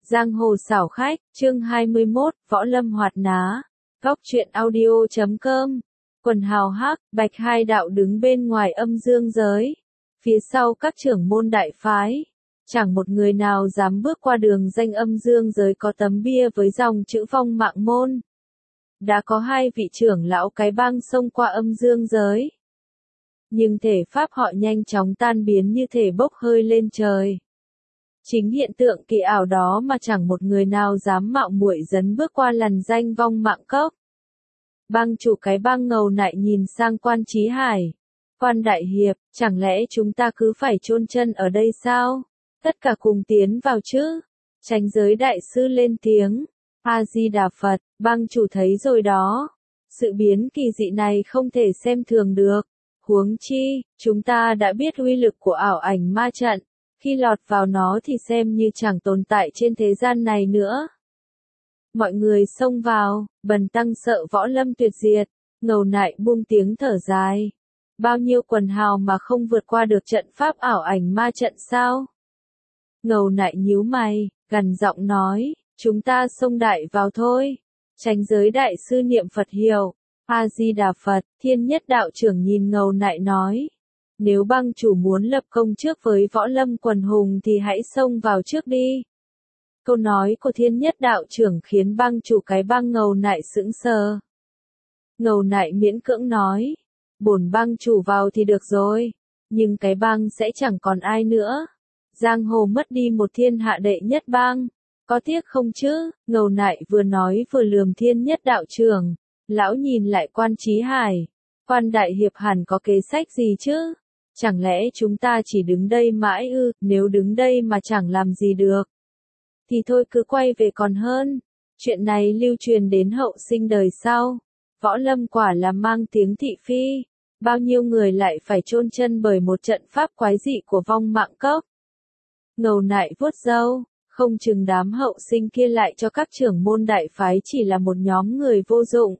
Giang hồ xảo khách, chương 21, Võ Lâm Hoạt Ná. Góc truyện audio.com. Quần hào hắc, bạch hai đạo đứng bên ngoài âm dương giới. Phía sau các trưởng môn đại phái. Chẳng một người nào dám bước qua đường danh âm dương giới có tấm bia với dòng chữ Vong Mạng Môn. Đã có hai vị trưởng lão cái bang xông qua âm dương giới. Nhưng thể pháp họ nhanh chóng tan biến như thể bốc hơi lên trời. Chính hiện tượng kỳ ảo đó mà chẳng một người nào dám mạo muội dấn bước qua lằn danh Vong Mạng Cốc. Bang chủ cái bang Ngầu Nại nhìn sang Quan Chí Hải. Quan đại hiệp, chẳng lẽ chúng ta cứ phải chôn chân ở đây sao? Tất cả cùng tiến vào chứ. Chánh giới đại sư lên tiếng. A Di Đà Phật, bang chủ thấy rồi đó. Sự biến kỳ dị này không thể xem thường được. Huống chi, chúng ta đã biết uy lực của ảo ảnh ma trận. Khi lọt vào nó thì xem như chẳng tồn tại trên thế gian này nữa. Mọi người xông vào, Bần tăng sợ Võ Lâm tuyệt diệt. Ngầu Nại buông tiếng thở dài. Bao nhiêu quần hào mà không vượt qua được trận pháp ảo ảnh ma trận sao? Ngầu Nại nhíu mày, gằn giọng nói, chúng ta xông đại vào thôi. Chánh giới đại sư niệm Phật hiệu. A Di Đà Phật, Thiên Nhất đạo trưởng nhìn Ngầu Nại nói. Nếu bang chủ muốn lập công trước với Võ Lâm quần hùng thì hãy xông vào trước đi. Câu nói của Thiên Nhất đạo trưởng khiến bang chủ cái bang Ngầu Nại sững sờ. Ngầu Nại miễn cưỡng nói, bổn bang chủ vào thì được rồi, nhưng cái bang sẽ chẳng còn ai nữa. Giang hồ mất đi một thiên hạ đệ nhất bang, có tiếc không chứ? Ngầu Nại vừa nói vừa lườm Thiên Nhất đạo trưởng. Lão nhìn lại Quan Chí Hải. Quan đại hiệp hẳn có kế sách gì chứ? Chẳng lẽ chúng ta chỉ đứng đây mãi ư? Nếu đứng đây mà chẳng làm gì được thì thôi cứ quay về còn hơn. Chuyện này lưu truyền đến hậu sinh đời sau. Võ Lâm quả là mang tiếng thị phi. Bao nhiêu người lại phải chôn chân bởi một trận pháp quái dị của Vong Mạng Cốc. Ngầu Nại vuốt râu, không chừng đám hậu sinh kia lại cho các trưởng môn đại phái chỉ là một nhóm người vô dụng.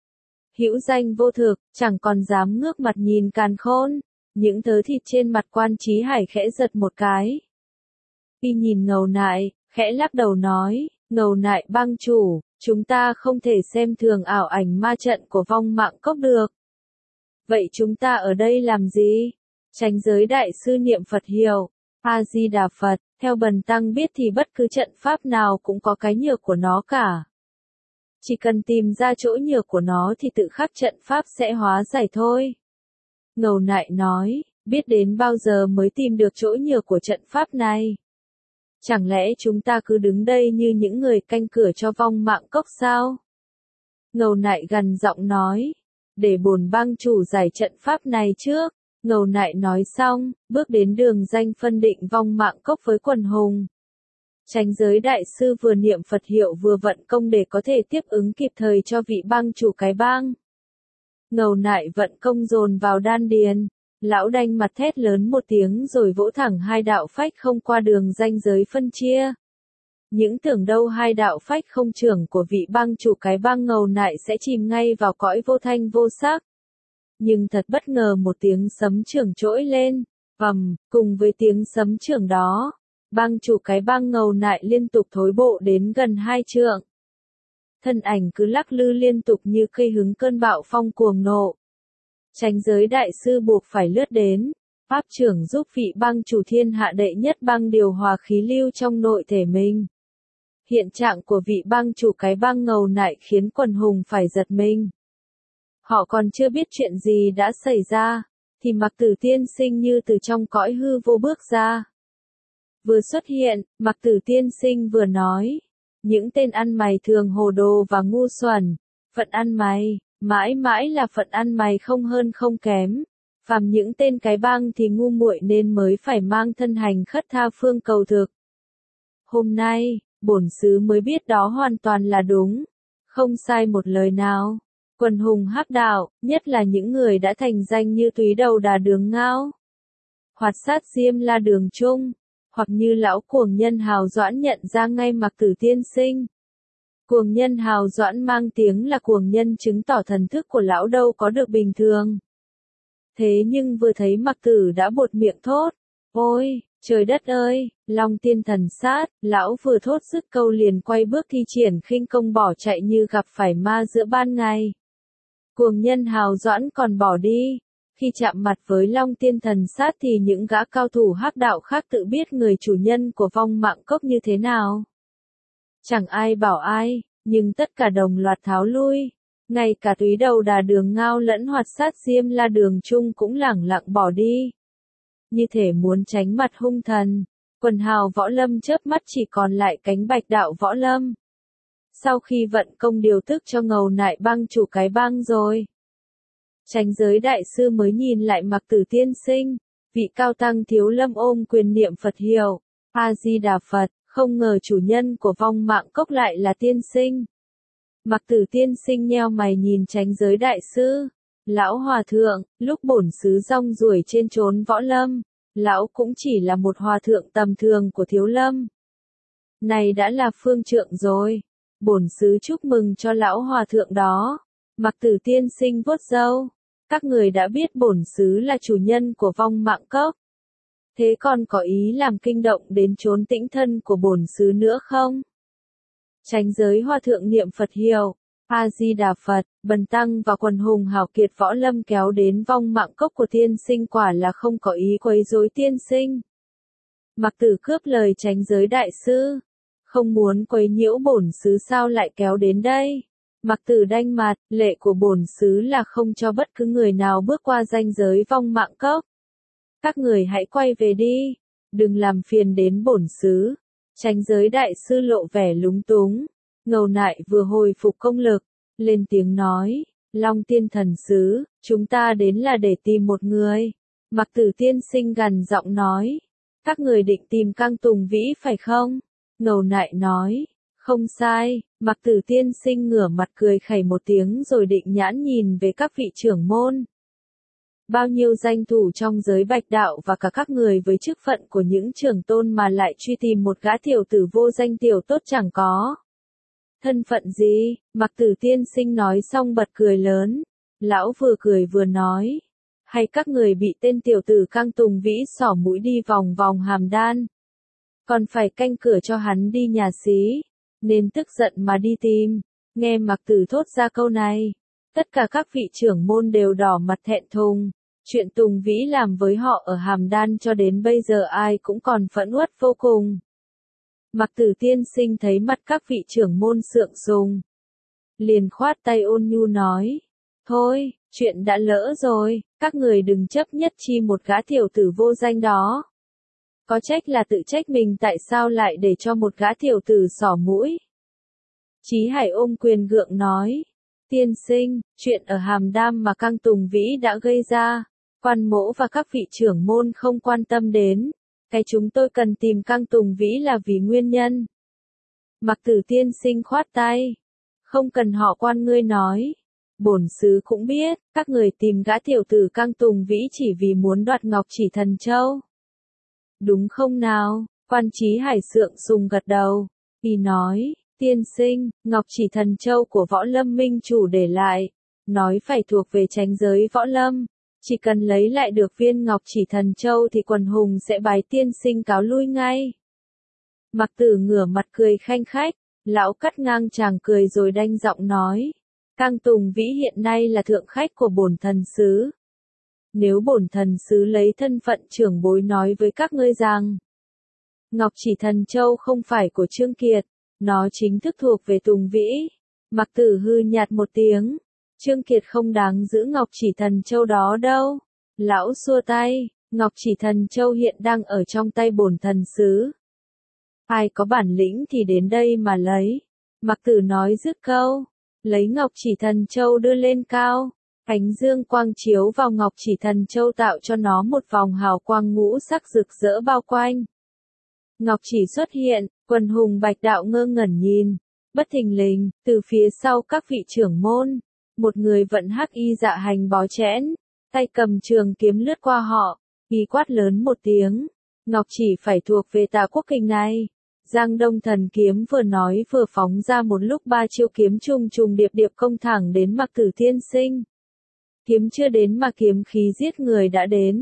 Hữu danh vô thực, chẳng còn dám ngước mặt nhìn Càn Khôn. Những thớ thịt trên mặt Quan Chí Hải khẽ giật một cái. Y nhìn Ngầu Nại, khẽ lắc đầu nói, Ngầu Nại bang chủ, chúng ta không thể xem thường ảo ảnh ma trận của Vong Mạng Cốc được. Vậy chúng ta ở đây làm gì? Chánh giới đại sư niệm Phật hiệu. A Di Đà Phật, theo bần tăng biết thì bất cứ trận pháp nào cũng có cái nhược của nó cả. Chỉ cần tìm ra chỗ nhược của nó thì tự khắc trận pháp sẽ hóa giải thôi. Ngầu Nại nói, biết đến bao giờ mới tìm được chỗ nhược của trận pháp này? Chẳng lẽ chúng ta cứ đứng đây như những người canh cửa cho Vong Mạng Cốc sao? Ngầu Nại gằn giọng nói, để bổn bang chủ giải trận pháp này trước. Ngầu Nại nói xong, bước đến đường danh phân định Vong Mạng Cốc với quần hùng. Chánh giới đại sư vừa niệm Phật hiệu vừa vận công để có thể tiếp ứng kịp thời cho vị bang chủ cái bang. Ngầu Nại vận công dồn vào đan điền. Lão đanh mặt thét lớn một tiếng rồi vỗ thẳng hai đạo phách không qua đường ranh giới phân chia. Những tưởng đâu hai đạo phách không trưởng của vị bang chủ cái bang Ngầu Nại sẽ chìm ngay vào cõi vô thanh vô sắc. Nhưng thật bất ngờ một tiếng sấm chưởng trỗi lên, cùng với tiếng sấm chưởng đó, bang chủ cái bang Ngầu Nại liên tục thối bộ đến gần 2 trượng. Thân ảnh cứ lắc lư liên tục như cây hứng cơn bạo phong cuồng nộ. Chánh giới đại sư buộc phải lướt đến, pháp trưởng giúp vị bang chủ thiên hạ đệ nhất bang điều hòa khí lưu trong nội thể mình. Hiện trạng của vị bang chủ cái bang Ngầu Nại khiến quần hùng phải giật mình. Họ còn chưa biết chuyện gì đã xảy ra, thì Mặc Tử tiên sinh như từ trong cõi hư vô bước ra. Vừa xuất hiện, Mặc Tử tiên sinh vừa nói, những tên ăn mày thường hồ đồ và ngu xuẩn, phận ăn mày, mãi mãi là phận ăn mày không hơn không kém. Phàm những tên cái bang thì ngu muội nên mới phải mang thân hành khất tha phương cầu thực. Hôm nay, bổn xứ mới biết đó hoàn toàn là đúng, không sai một lời nào. Quần hùng hắc đạo, nhất là những người đã thành danh như Túy Đầu Đà Đường Ngao, Hoạt Sát Diêm La Đường Trung, hoặc như lão cuồng nhân Hào Doãn nhận ra ngay Mặc Tử tiên sinh. Cuồng nhân Hào Doãn mang tiếng là cuồng nhân chứng tỏ thần thức của lão đâu có được bình thường. Thế nhưng vừa thấy Mặc Tử đã buột miệng thốt, ôi, Trời đất ơi, Long Tiên thần sát, lão vừa thốt dứt câu liền quay bước thi triển khinh công bỏ chạy như gặp phải ma giữa ban ngày. Cuồng nhân Hào Doãn còn bỏ đi. Khi chạm mặt với Long Tiên thần sát thì những gã cao thủ hắc đạo khác tự biết người chủ nhân của vong mạng cốc như thế nào. Chẳng ai bảo ai, nhưng tất cả đồng loạt tháo lui. Ngay cả túy đầu đà Đường Ngao lẫn Hoạt Sát Diêm La Đường Trung cũng lẳng lặng bỏ đi. Như thể muốn tránh mặt hung thần, quần hào võ lâm chớp mắt chỉ còn lại cánh bạch đạo võ lâm. Sau khi vận công điều tức cho Ngầu Nại Bang chủ cái bang rồi, Chánh Giới đại sư mới nhìn lại Mặc Tử tiên sinh, vị cao tăng thiếu lâm ôm quyền niệm Phật hiệu, A Di Đà Phật, không ngờ chủ nhân của vong mạng cốc lại là tiên sinh. Mặc Tử tiên sinh nheo mày nhìn Chánh Giới đại sư. Lão hòa thượng, lúc bổn xứ rong ruổi trên chốn võ lâm, lão cũng chỉ là một hòa thượng tầm thường của thiếu lâm. Này đã là phương trượng rồi, bổn xứ chúc mừng cho lão hòa thượng đó. Mặc Tử tiên sinh vuốt râu, các người đã biết bổn xứ là chủ nhân của vong mạng cốc. Thế còn có ý làm kinh động đến chốn tĩnh thân của bổn xứ nữa không? Chánh Giới hòa thượng niệm Phật hiệu. A Di Đà Phật, bần tăng và quần hùng hào kiệt võ lâm kéo đến vong mạng cốc của tiên sinh quả là không có ý quấy rối tiên sinh. Mặc Tử cướp lời Chánh Giới đại sư, không muốn quấy nhiễu bổn xứ sao lại kéo đến đây. Mặc Tử đanh mặt, lệ của bổn xứ là không cho bất cứ người nào bước qua ranh giới vong mạng cốc. Các người hãy quay về đi, đừng làm phiền đến bổn xứ. Chánh Giới đại sư lộ vẻ lúng túng. Ngầu Nại vừa hồi phục công lực, lên tiếng nói, Long Tiên thần sứ, chúng ta đến là để tìm một người. Mặc Tử tiên sinh gằn giọng nói, các người định tìm Cang Tùng Vĩ phải không? Ngầu Nại nói, không sai. Mặc Tử tiên sinh ngửa mặt cười khẩy một tiếng rồi định nhãn nhìn về các vị trưởng môn. Bao nhiêu danh thủ trong giới bạch đạo và cả các người với chức phận của những trưởng tôn mà lại truy tìm một gã tiểu tử vô danh tiểu tốt chẳng có. Thân phận gì? Mặc Tử tiên sinh nói xong bật cười lớn. Lão vừa cười vừa nói. Hay các người bị tên tiểu tử Cang Tùng Vĩ xỏ mũi đi vòng vòng Hàm Đan. Còn phải canh cửa cho hắn đi nhà xí. Nên tức giận mà đi tìm. Nghe Mặc Tử thốt ra câu này. Tất cả các vị trưởng môn đều đỏ mặt thẹn thùng. Chuyện Tùng Vĩ làm với họ ở Hàm Đan cho đến bây giờ ai cũng còn phẫn uất vô cùng. Mặc Tử tiên sinh thấy mặt các vị trưởng môn sượng sùng. Liền khoát tay ôn nhu nói. Thôi, chuyện đã lỡ rồi, các người đừng chấp nhất chi một gã tiểu tử vô danh đó. Có trách là tự trách mình tại sao lại để cho một gã tiểu tử xỏ mũi. Chí Hải ôm quyền gượng nói. Tiên sinh, chuyện ở Hàm Đam mà Cang Tùng Vĩ đã gây ra, quan mỗ và các vị trưởng môn không quan tâm đến. Cái chúng tôi cần tìm Cang Tùng Vĩ là vì nguyên nhân. Mặc Tử tiên sinh khoát tay. Không cần họ quan ngươi nói. Bổn xứ cũng biết, các người tìm gã tiểu tử Cang Tùng Vĩ chỉ vì muốn đoạt Ngọc Chỉ Thần Châu. Đúng không nào? Quan Chí Hải sượng sùng gật đầu. Y nói, tiên sinh, Ngọc Chỉ Thần Châu của Võ Lâm Minh chủ để lại. Nói phải thuộc về Chánh Giới võ lâm. Chỉ cần lấy lại được viên Ngọc Chỉ Thần Châu thì quần hùng sẽ bái tiên sinh cáo lui ngay. Mặc Tử ngửa mặt cười khanh khách, lão cắt ngang chàng cười rồi đanh giọng nói. Cang Tùng Vĩ hiện nay là thượng khách của bổn thần sứ. Nếu bổn thần sứ lấy thân phận trưởng bối nói với các ngươi rằng, Ngọc Chỉ Thần Châu không phải của Trương Kiệt, nó chính thức thuộc về Tùng Vĩ. Mặc Tử hư nhạt một tiếng. Trương Kiệt không đáng giữ Ngọc Chỉ Thần Châu đó đâu. Lão xua tay, Ngọc Chỉ Thần Châu hiện đang ở trong tay bổn thần sứ. Ai có bản lĩnh thì đến đây mà lấy. Mặc Tử nói dứt câu, lấy Ngọc Chỉ Thần Châu đưa lên cao. Ánh dương quang chiếu vào Ngọc Chỉ Thần Châu tạo cho nó một vòng hào quang ngũ sắc rực rỡ bao quanh. Ngọc Chỉ xuất hiện, quần hùng bạch đạo ngơ ngẩn nhìn. Bất thình lình, từ phía sau các vị trưởng môn, một người vận hắc y dạ hành bó chẽn, tay cầm trường kiếm lướt qua họ, y quát lớn một tiếng. Ngọc Chỉ phải thuộc về Tà Quốc Kình này. Giang Đông Thần kiếm vừa nói vừa phóng ra một lúc 3 chiêu kiếm trùng trùng điệp điệp công thẳng đến Mặc Tử tiên sinh. Kiếm chưa đến mà kiếm khí giết người đã đến.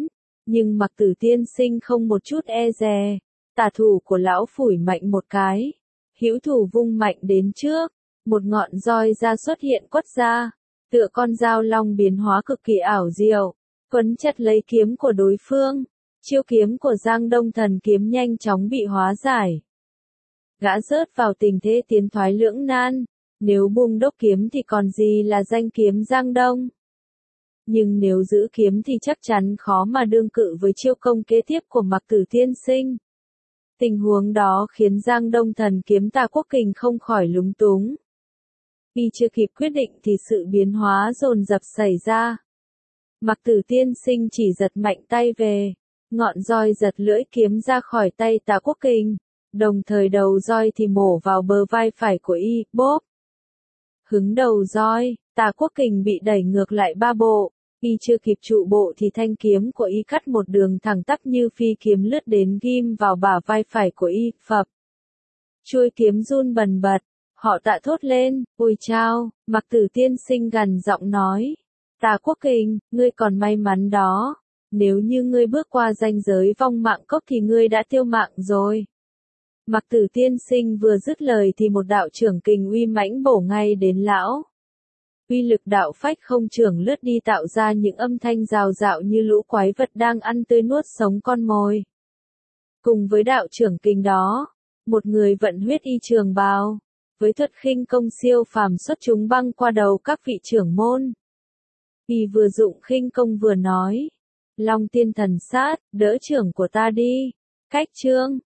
Nhưng Mặc Tử tiên sinh không một chút e dè, tả thủ của lão phủi mạnh một cái, hữu thủ vung mạnh đến trước, một ngọn roi ra xuất hiện quất ra, tựa con dao long biến hóa cực kỳ ảo diệu, quấn chặt lấy kiếm của đối phương. Chiêu kiếm của Giang Đông Thần kiếm nhanh chóng bị hóa giải. Gã rớt vào tình thế tiến thoái lưỡng nan, nếu buông đốc kiếm thì còn gì là danh kiếm Giang Đông. Nhưng nếu giữ kiếm thì chắc chắn khó mà đương cự với chiêu công kế tiếp của Mặc Tử tiên sinh. Tình huống đó khiến Giang Đông Thần kiếm Tả Quốc Kình không khỏi lúng túng. Y chưa kịp quyết định thì sự biến hóa dồn dập xảy ra. Mặc Tử tiên sinh chỉ giật mạnh tay về, ngọn roi giật lưỡi kiếm ra khỏi tay Tả Quốc Kình, đồng thời đầu roi thì mổ vào bờ vai phải của y, bốp. Hứng đầu roi, Tả Quốc Kình bị đẩy ngược lại 3 bộ, y chưa kịp trụ bộ thì thanh kiếm của y cắt một đường thẳng tắp như phi kiếm lướt đến ghim vào bả vai phải của y, phập. Chuôi kiếm run bần bật, họ Tạ thốt lên, ôi chao, Mặc Tử tiên sinh gằn giọng nói. Tả Quốc Kình, ngươi còn may mắn đó, nếu như ngươi bước qua ranh giới vong mạng cốc thì ngươi đã tiêu mạng rồi. Mặc Tử tiên sinh vừa dứt lời thì một đạo trưởng kình uy mãnh bổ ngay đến lão. Uy lực đạo phách không trưởng lướt đi tạo ra những âm thanh rào rạo như lũ quái vật đang ăn tươi nuốt sống con mồi. Cùng với đạo trưởng kình đó, một người vận huyết y trường bào, với thuật khinh công siêu phàm xuất chúng băng qua đầu các vị trưởng môn. Y vừa dụng khinh công vừa nói, Long tiên thần sát, đỡ trưởng của ta đi. Cách chương